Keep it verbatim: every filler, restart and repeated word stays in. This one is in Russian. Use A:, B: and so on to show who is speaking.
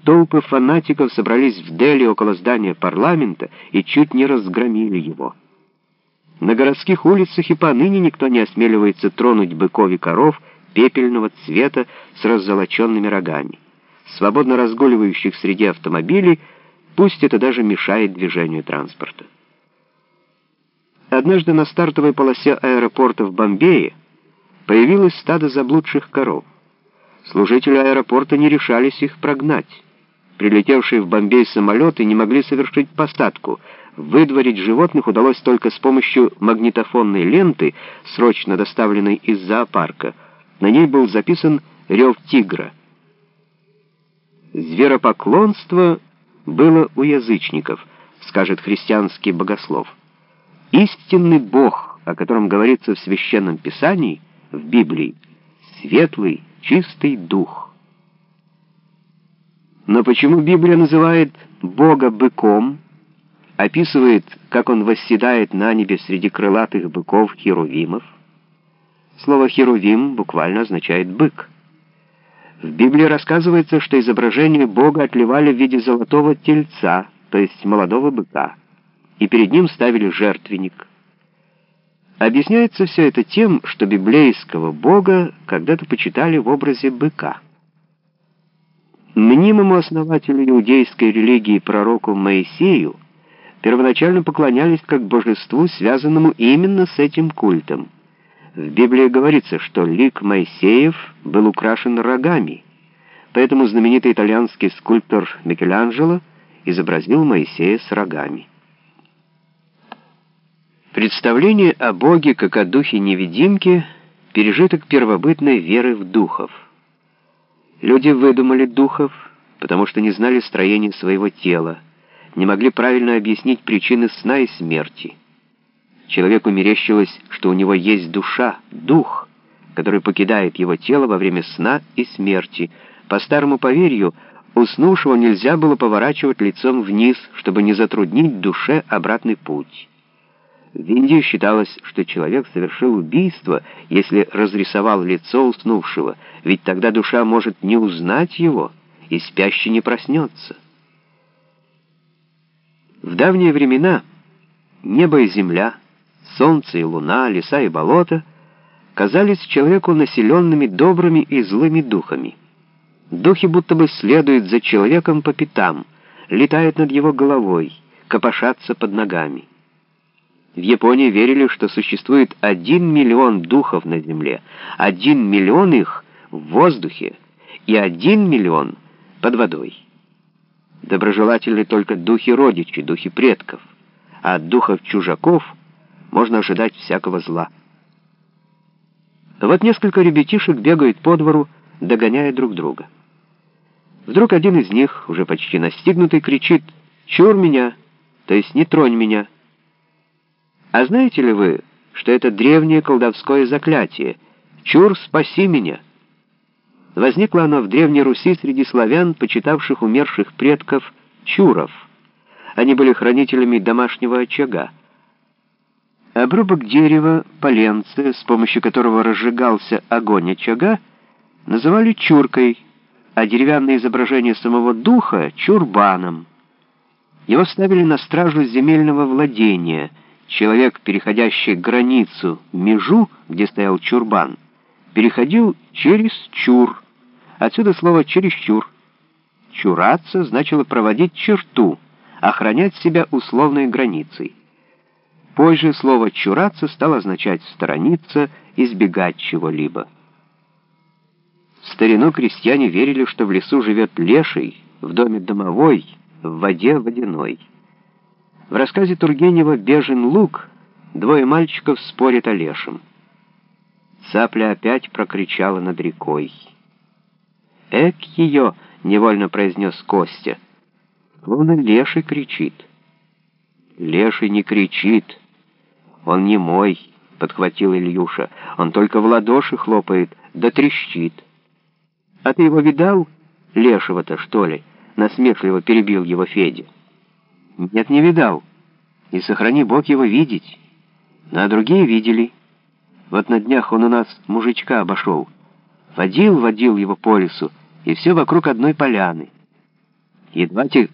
A: толпы фанатиков собрались в Дели около здания парламента и чуть не разгромили его. На городских улицах и поныне никто не осмеливается тронуть быков и коров пепельного цвета с раззолоченными рогами, свободно разгуливающих среди автомобилей, пусть это даже мешает движению транспорта. Однажды на стартовой полосе аэропорта в Бомбее появилось стадо заблудших коров. Служители аэропорта не решались их прогнать. Прилетевшие в Бомбей самолеты не могли совершить посадку. Выдворить животных удалось только с помощью магнитофонной ленты, срочно доставленной из зоопарка. На ней был записан рев тигра. «Зверопоклонство было у язычников», скажет христианский богослов. Истинный Бог, о котором говорится в Священном Писании, в Библии, светлый, чистый дух. Но почему Библия называет Бога быком, описывает, как он восседает на небе среди крылатых быков-херувимов? Слово «херувим» буквально означает «бык». В Библии рассказывается, что изображение Бога отливали в виде золотого тельца, то есть молодого быка, и перед ним ставили жертвенник. Объясняется все это тем, что библейского Бога когда-то почитали в образе быка. Мнимому основателю иудейской религии пророку Моисею первоначально поклонялись как божеству, связанному именно с этим культом. В Библии говорится, что лик Моисеев был украшен рогами, поэтому знаменитый итальянский скульптор Микеланджело изобразил Моисея с рогами. Представление о Боге как о духе-невидимке — пережиток первобытной веры в духов. Люди выдумали духов, потому что не знали строения своего тела, не могли правильно объяснить причины сна и смерти. Человеку мерещилось, что у него есть душа, дух, который покидает его тело во время сна и смерти. По старому поверью, уснувшего нельзя было поворачивать лицом вниз, чтобы не затруднить душе обратный путь. В Индии считалось, что человек совершил убийство, если разрисовал лицо уснувшего, ведь тогда душа может не узнать его, и спящий не проснется. В давние времена небо и земля, солнце и луна, леса и болота казались человеку населенными добрыми и злыми духами. Духи будто бы следуют за человеком по пятам, летают над его головой, копошатся под ногами. В Японии верили, что существует один миллион духов на земле, один миллион их в воздухе и один миллион под водой. Доброжелательны только духи родичей, духи предков, а от духов чужаков можно ожидать всякого зла. Вот несколько ребятишек бегают по двору, догоняя друг друга. Вдруг один из них, уже почти настигнутый, кричит: «Чур меня!», то есть «не тронь меня». А знаете ли вы, что это древнее колдовское заклятие «Чур, спаси меня»? Возникло оно в Древней Руси среди славян, почитавших умерших предков чуров. Они были хранителями домашнего очага. Обрубок дерева, поленце, с помощью которого разжигался огонь очага, называли чуркой, а деревянное изображение самого духа — чурбаном. Его ставили на стражу земельного владения. Человек, переходящий границу, межу, где стоял чурбан, переходил через чур. Отсюда слово «чересчур». Чураться значило проводить черту, охранять себя условной границей. Позже слово «чураться» стало означать «сторониться», «избегать чего-либо». В старину крестьяне верили, что в лесу живет леший, в доме домовой, в воде водяной. В рассказе Тургенева «Бежен луг» двое мальчиков спорят о лешем. Цапля опять прокричала над рекой. «Эк ее!» — невольно произнес Костя. Словно леший кричит. «Леший не кричит. Он не мой», — подхватил Ильюша. «Он только в ладоши хлопает, да трещит». «А ты его видал, лешего-то, что ли?» — насмешливо перебил его Федя. «Нет, не видал. И сохрани Бог его видеть. Ну, а другие видели. Вот на днях он у нас мужичка обошел. Водил, водил его по лесу, и все вокруг одной поляны. Едва те